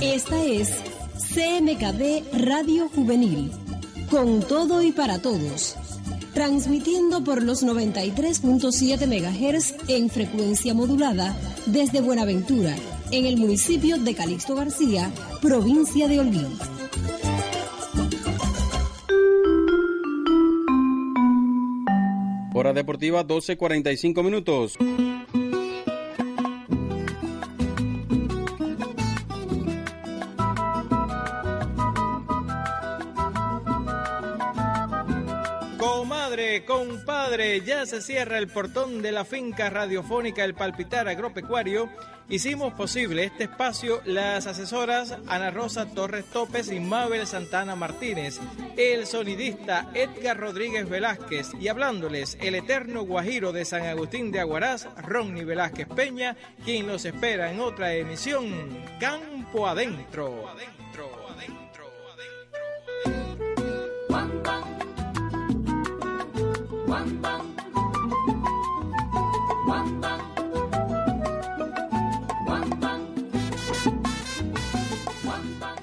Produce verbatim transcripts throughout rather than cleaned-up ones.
Esta es C M K D Radio Juvenil, con todo y para todos, transmitiendo por los noventa y tres punto siete megahertz en frecuencia modulada desde Buenaventura, en el municipio de Calixto García, provincia de Holguín. Hora deportiva, doce cuarenta y cinco minutos. Comadre, compadre, ya se cierra el portón de la finca radiofónica El Palpitar Agropecuario. Hicimos posible este espacio las asesoras Ana Rosa Torres Topes y Mabel Santana Martínez, el sonidista Edgar Rodríguez Velázquez y hablándoles el eterno guajiro de San Agustín de Aguaraz, Ronnie Velázquez Peña, quien los espera en otra emisión, Campo Adentro. Adentro, adentro, adentro. Bam, bam, bam, bam, bam, bam, bam, bam.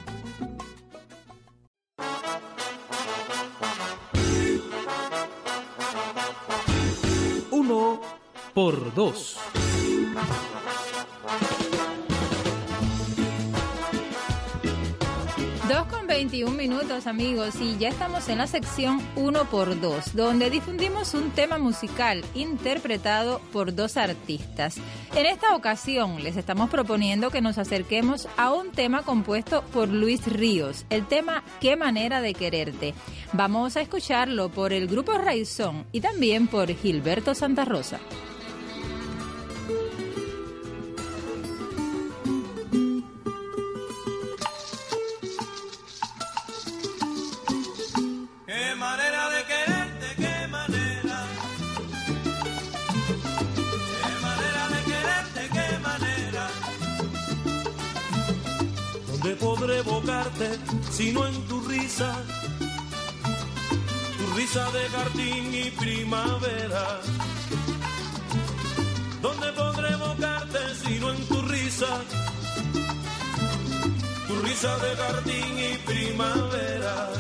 Uno por dos. dos con veintiún minutos, amigos, y ya estamos en la sección uno por dos, donde difundimos un tema musical interpretado por dos artistas. En esta ocasión les estamos proponiendo que nos acerquemos a un tema compuesto por Luis Ríos, el tema Qué manera de quererte. Vamos a escucharlo por el grupo Raizón y también por Gilberto Santa Rosa. Podré evocarte, sino en tu risa, tu risa de jardín y primavera. ¿Dónde podré evocarte, sino en tu risa, tu risa de jardín y primavera?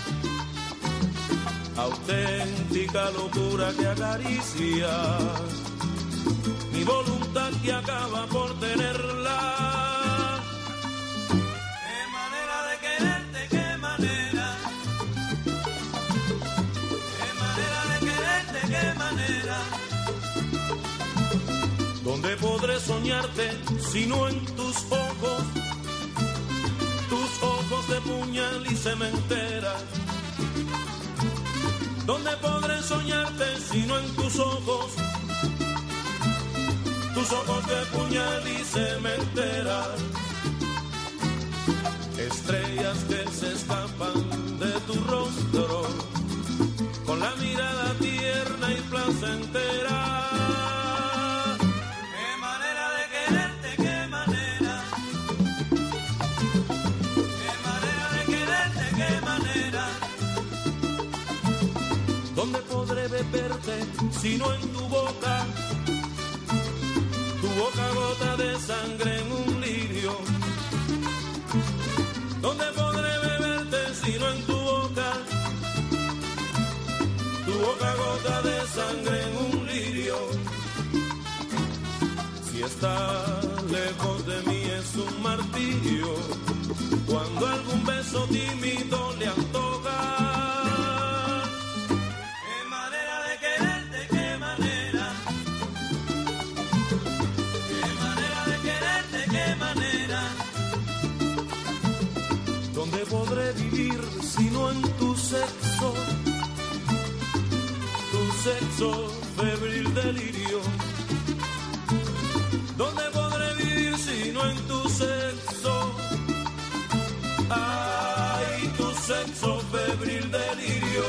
Auténtica locura que acaricia mi voluntad que acaba por tenerla. ¿Dónde podré soñarte sino en tus ojos, tus ojos de puñal y cementera? ¿Dónde podré soñarte sino en tus ojos, tus ojos de puñal y cementera? Estrellas que se escapan de tu rostro, con la mirada tierna y placentera. ¿Dónde podré beberte sino en tu boca, tu boca gota de sangre en un lirio? ¿Dónde podré beberte sino en tu boca, tu boca gota de sangre en un lirio? Si está lejos de mí es un martirio, cuando algún beso tímido le antoja. ¿Dónde podré vivir sino en tu sexo, tu sexo febril delirio? ¿Dónde podré vivir sino en tu sexo, ay, tu sexo febril delirio?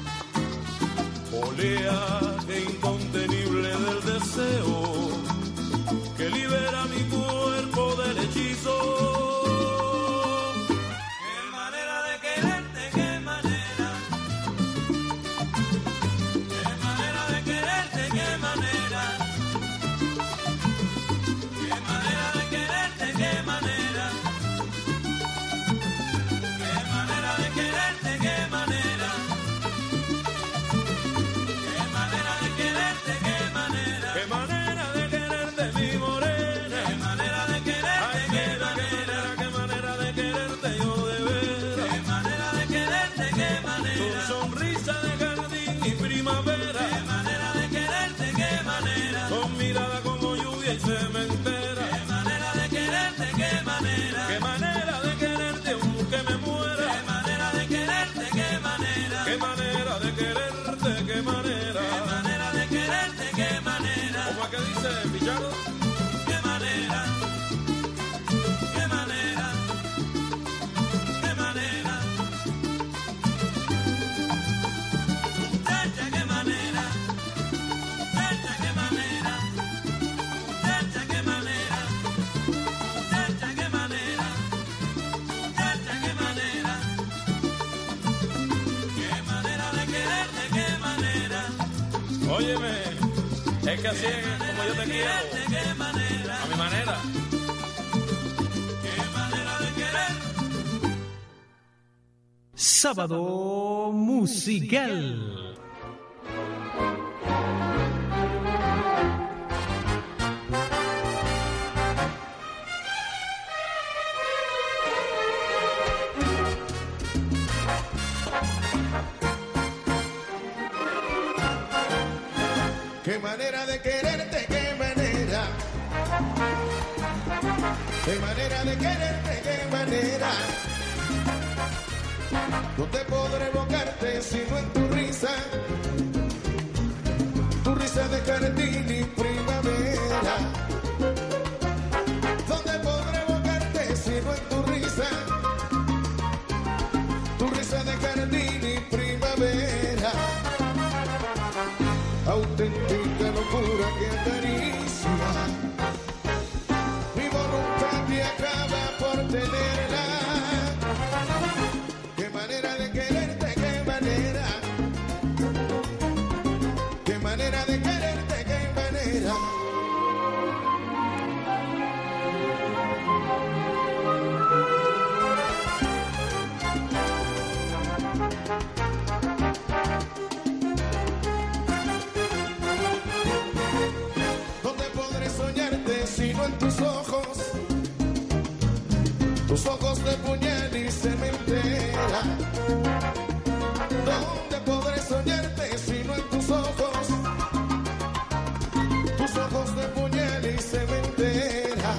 Oleaje incontenible del deseo que libera mi cuerpo del hechizo. Qué manera placentera. Qué manera de quererte, qué manera. Qué manera de quererte aunque me muera. Qué manera de quererte, qué manera. Qué manera de quererte, qué manera. Qué manera de quererte, qué manera. ¿Cómo es que dice Villaldo? Qué manera. Qué manera. Qué manera. Chacha, qué manera. Chacha, qué manera. Chacha, qué manera. Chacha, qué manera. Chacha, qué manera. Qué manera de quererte, qué manera. Óyeme, es que así es como yo te quiero. Qué manera. A mi manera. Qué manera de querer. Sábado musical. Qué manera de quererte, qué manera. Qué manera de quererte, qué manera. No te podré evocarte sino en tu risa. Tu risa de jardín y primavera. ¿Dónde podré evocarte sino en tu risa? Tu risa de jardín y primavera. Auténtica locura que acaricia mi voluntad y acaba por tenerla. Qué manera de quererte, qué manera. Qué manera de quererte, qué manera. Sino en tus ojos, tus ojos de puñal y cementera. ¿Dónde podré soñarte sino en tus ojos, tus ojos de puñal y cementera?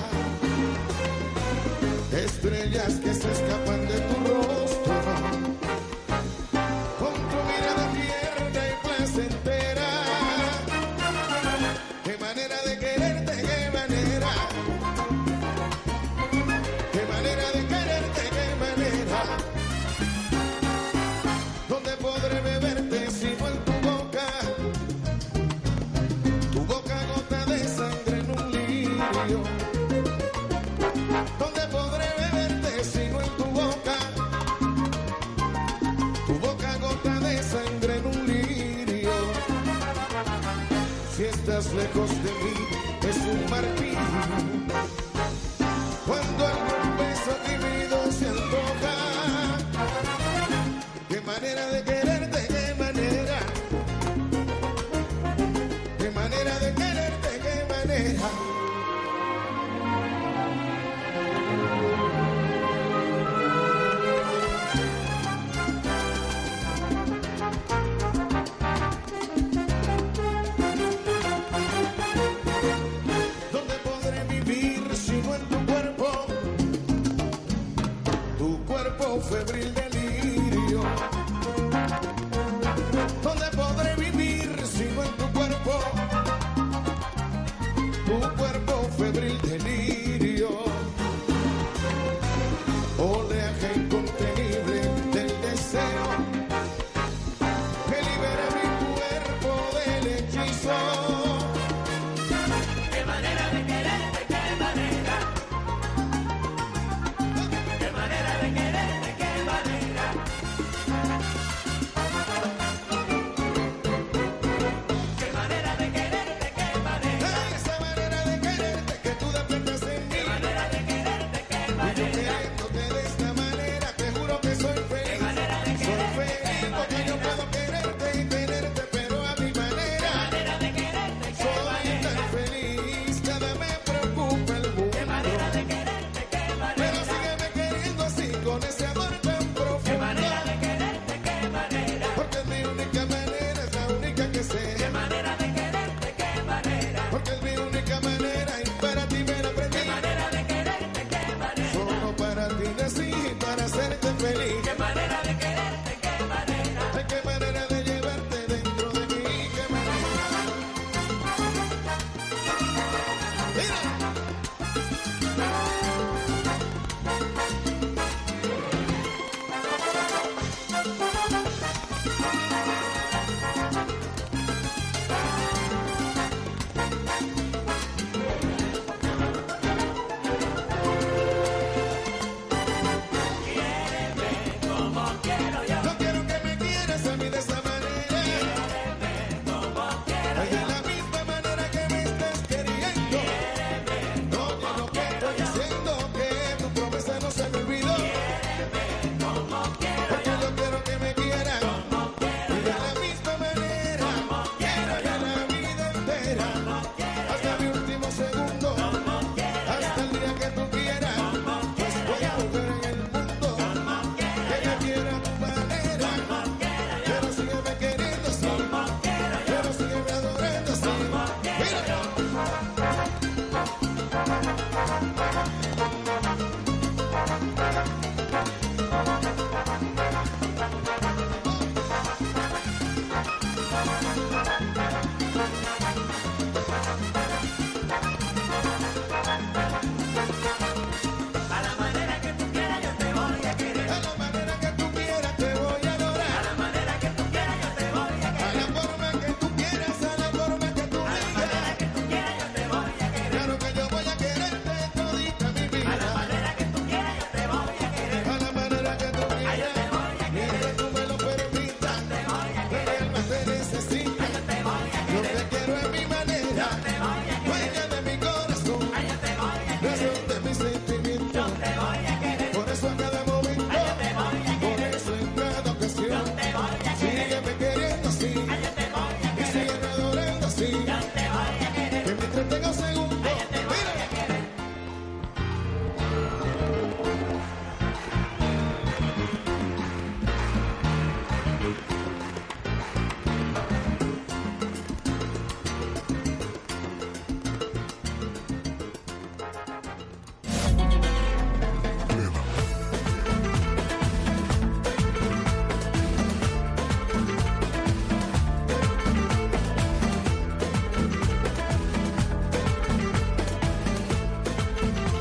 Estrellas que se escapan de tu rostro, con tu mirada tierna y placentera. Qué manera de quererte, qué manera. Qué manera de quererte, qué manera. ¿Dónde podré beberte sino en tu boca? Tu boca gota de sangre en un lirio. ¿Dónde podré beberte sino en tu boca? Tu boca gota de sangre en un lirio. Si estás lejos de mí es un martirio. Cuando algún beso tímido se antoja. Qué manera de quererte, qué manera. Qué manera de quererte, qué manera. ¿Dónde podré vivir sino en tu cuerpo? Tu cuerpo febril delirio. ¿Dónde podré vivir sino en tu cuerpo? Tu cuerpo febril delirio. Oleaje incontenible del deseo que libera mi cuerpo del hechizo. Qué manera de quererte, qué manera. Qué manera de quererte, qué manera.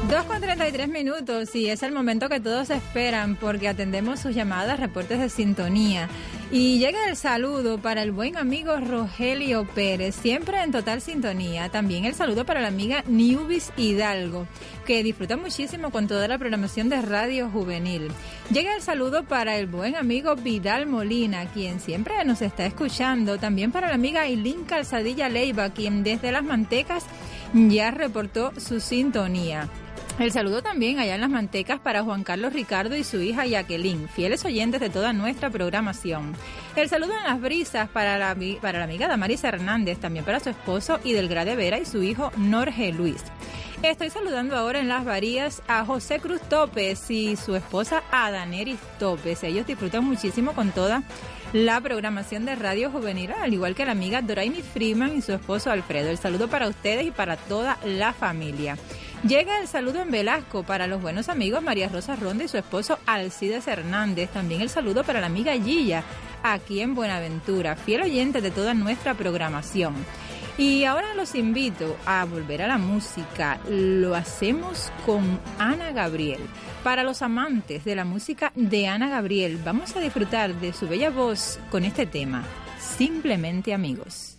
dos con treinta y tres minutos y es el momento que todos esperan porque atendemos sus llamadas, reportes de sintonía. Y llega el saludo para el buen amigo Rogelio Pérez, siempre en total sintonía. También el saludo para la amiga Niubis Hidalgo, que disfruta muchísimo con toda la programación de Radio Juvenil. Llega el saludo para el buen amigo Vidal Molina, quien siempre nos está escuchando. También para la amiga Ailín Calzadilla Leiva, quien desde Las Mantecas ya reportó su sintonía. El saludo también allá en Las Mantecas para Juan Carlos Ricardo y su hija Jacqueline, fieles oyentes de toda nuestra programación. El saludo en Las Brisas para la, para la amiga Damaris Hernández, también para su esposo Idelgrade Vera y su hijo Norge Luis. Estoy saludando ahora en Las Varías a José Cruz Topes y su esposa Adaneris Topes. Ellos disfrutan muchísimo con toda la programación de Radio Juvenil, al igual que la amiga Doraimi Freeman y su esposo Alfredo. El saludo para ustedes y para toda la familia. Llega el saludo en Velasco para los buenos amigos María Rosa Ronda y su esposo Alcides Hernández. También el saludo para la amiga Gilla, aquí en Buenaventura, fiel oyente de toda nuestra programación. Y ahora los invito a volver a la música. Lo hacemos con Ana Gabriel. Para los amantes de la música de Ana Gabriel, vamos a disfrutar de su bella voz con este tema, Simplemente Amigos.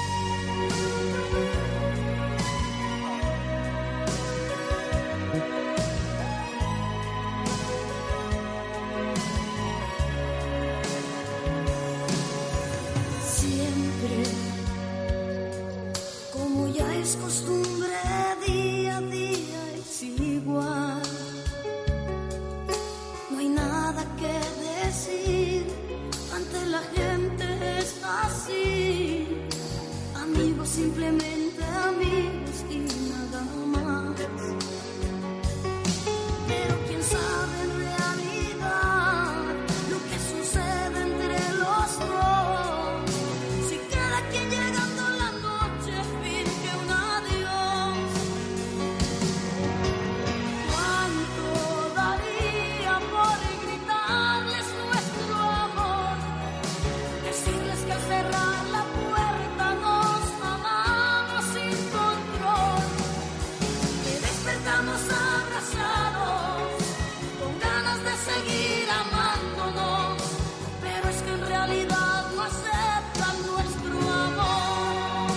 Es costumbre, día a día es igual. No hay nada que decir, ante la gente es así. Amigos, simplemente amigos y nada más. Pero quién sabe en realidad lo que sucede entre los dos. Si cada quien llegando a la noche finge un adiós. ¿Cuánto daría por gritarles nuestro amor? Decirles que al cerrar la puerta nos amamos sin control. Que despertamos abrazados con ganas de seguir amándonos. Pero es que en realidad no aceptan nuestro amor.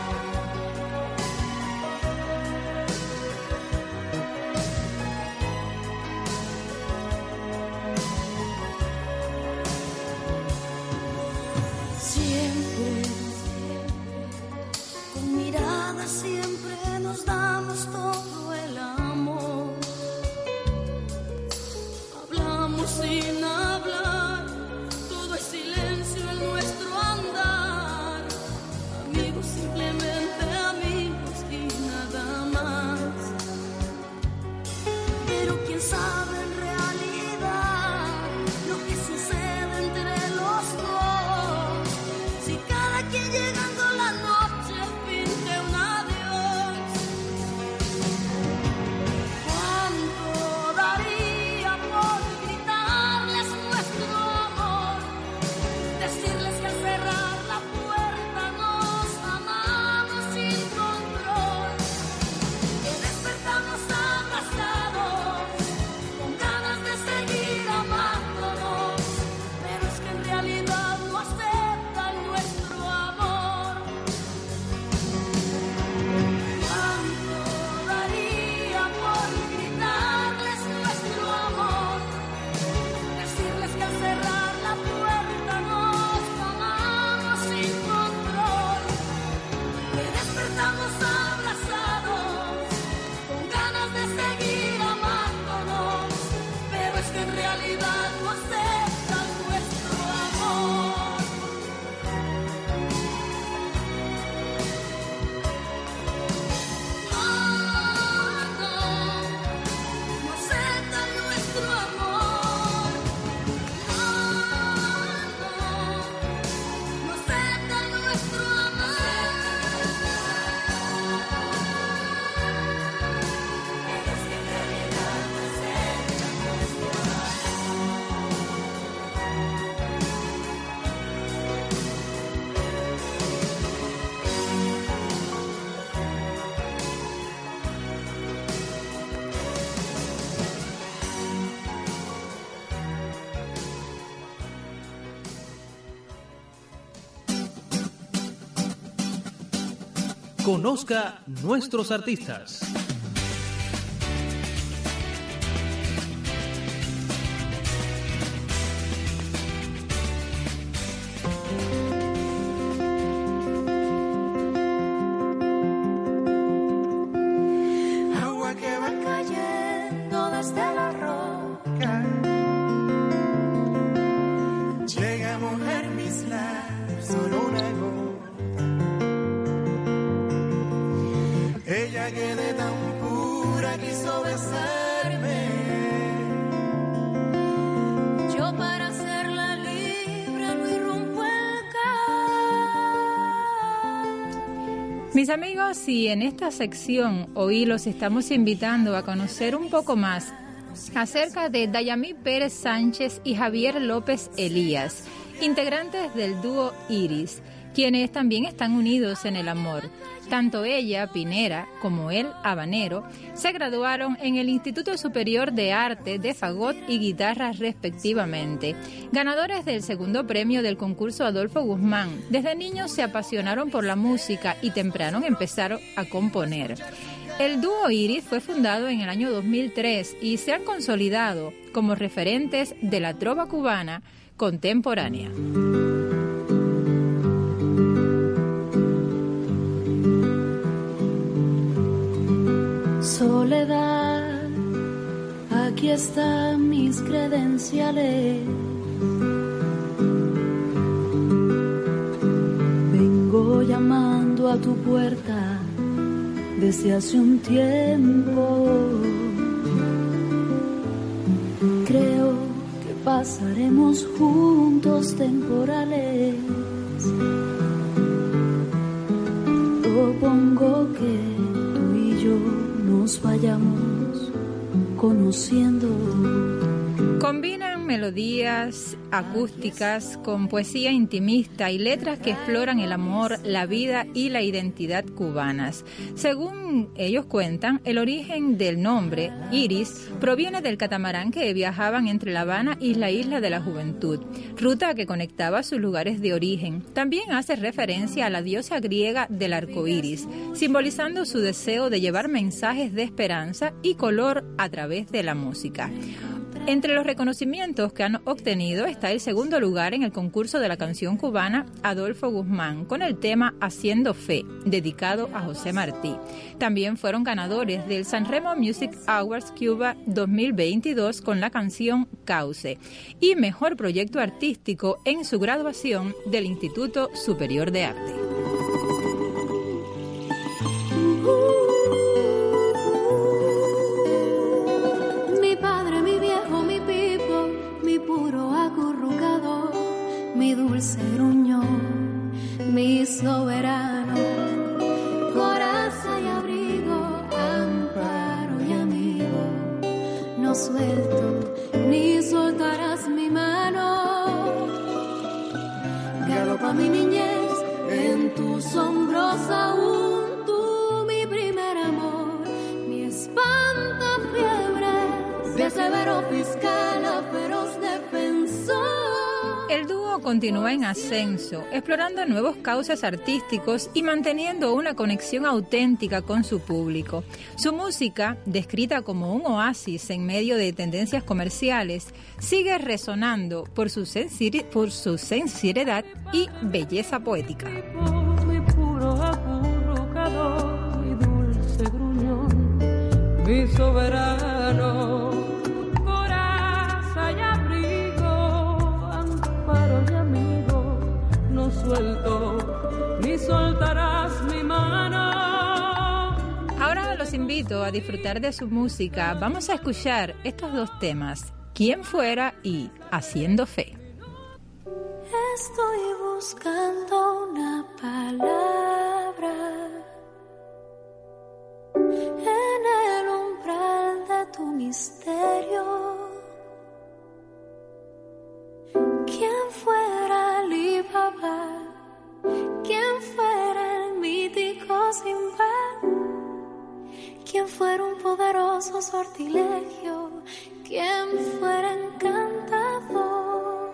Siempre, con miradas siempre nos damos todo el amor. Hablamos sin hablar, todo es silencio en nuestro andar. Amigos, simplemente amigos y nada más. Pero quién sabe en realidad lo que sucede entre los dos. Si cada quien llegando la noche finge un adiós. ¿Cuánto daría por gritarles nuestro amor? Decirles que al cerrar la puerta nos amamos sin control. Que despertamos abrazados Conozca nuestros artistas. Agua que va cayendo desde la roca. Llega a mojar mis labios, solo una gota. Ella que de tan pura quiso besarme. Yo para hacerla libre no irrumpo el caos. Mis amigos, y en esta sección hoy los estamos invitando a conocer un poco más acerca de Dayamí Pérez Sánchez y Javier López Elías, integrantes del dúo Iris, quienes también están unidos en el amor. Tanto ella, Pinera, como él, Habanero, se graduaron en el Instituto Superior de Arte de Fagot y Guitarra respectivamente. Ganadores del segundo premio del concurso Adolfo Guzmán, desde niños se apasionaron por la música y temprano empezaron a componer. El dúo Iris fue fundado en el año dos mil tres y se han consolidado como referentes de la trova cubana contemporánea. Soledad, aquí están mis credenciales. Vengo llamando a tu puerta desde hace un tiempo. Creo que pasaremos juntos temporales. Propongo que tú y yo nos vayamos conociendo. Combinan melodías acústicas con poesía intimista y letras que exploran el amor, la vida y la identidad cubanas. Según ellos cuentan, el origen del nombre, Iris, proviene del catamarán que viajaban entre La Habana y la Isla de la Juventud, ruta que conectaba sus lugares de origen. También hace referencia a la diosa griega del arco iris, simbolizando su deseo de llevar mensajes de esperanza y color a través de la música. Entre los reconocimientos que han obtenido está el segundo lugar en el concurso de la canción cubana Adolfo Guzmán con el tema Haciendo Fe, dedicado a José Martí. También fueron ganadores del Sanremo Music Awards Cuba dos mil veintidós con la canción Cauce y Mejor Proyecto Artístico en su graduación del Instituto Superior de Arte. Puro acurrucado, mi dulce gruñón, mi soberano, coraza y abrigo, amparo y amigo, no suelto ni soltarás mi mano. Galopa mi niñez en tus hombros aún, tú mi primer amor, mi espantafiebre, de severo fiscal a feroz defensor. El dúo continúa en ascenso, explorando nuevos cauces artísticos y manteniendo una conexión auténtica con su público. Su música, descrita como un oasis en medio de tendencias comerciales, sigue resonando por su, sensiri- por su sinceridad y belleza poética. Mi puro acurrucador, mi dulce gruñón, mi soberano, coraza y abrigo, amparo y amigo, no suelto ni soltarás mi mano. Ahora los invito a disfrutar de su música. Vamos a escuchar estos dos temas, Quién fuera y Haciendo Fe. Estoy buscando una palabra en el umbral de tu misterio. ¿Quién fuera Alibaba? ¿Quién fuera el mítico Sinbad? ¿Quién fuera un poderoso sortilegio? ¿Quién fuera encantador?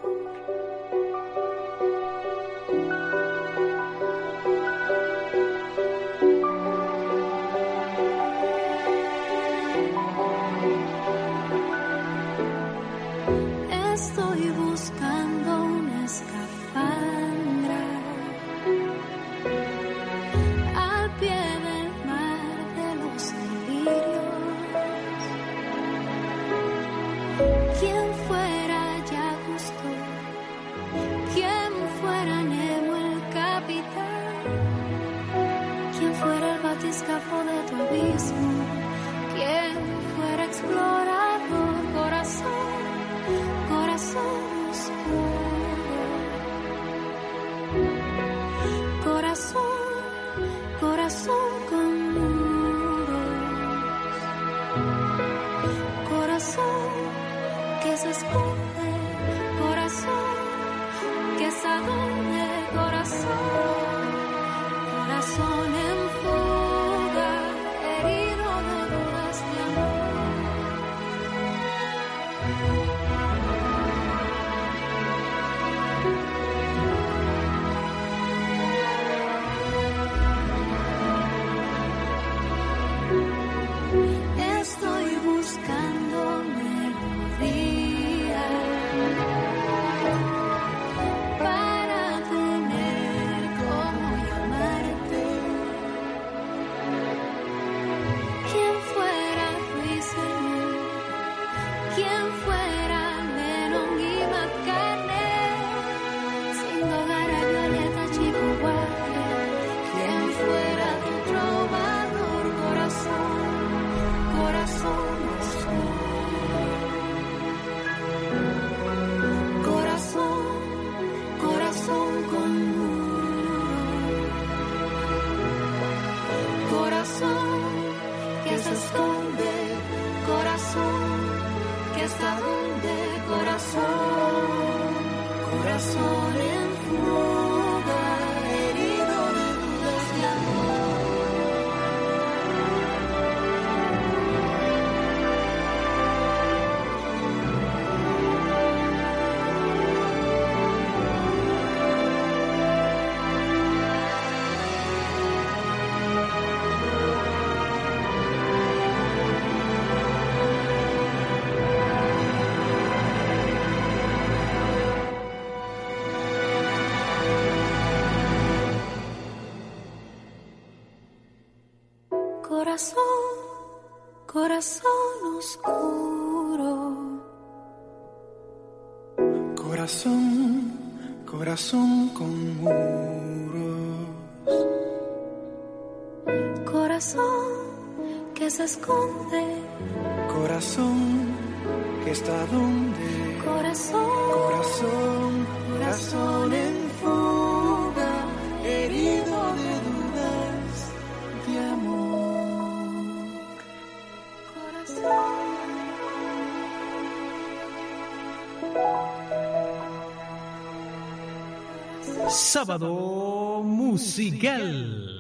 escapó de tu abismo, quien fuera explorador, corazón, corazón oscuro, corazón, corazón con muros, corazón que se esconde, corazón que es a donde, corazón, corazón en fuga, herido de dudas de amor. Estoy buscando melodía para tener cómo llamarte. Quien fuera Ruiseñor, quien fuera Lennon y McCartney, sin hogar a Violeta Chihuahua, quien fuera tu trovador, corazón, corazón oscuro, corazón, corazón con muros, corazón que se esconde, corazón que está donde, corazón, corazón en fuga, herido de dudas de amor. Corazón, corazón oscuro, Corazón, corazón con muros. corazón que se esconde, Corazón que está donde. corazón, Corazón, corazón en fuga, herido de dudas de amor. corazón. Sábado musical.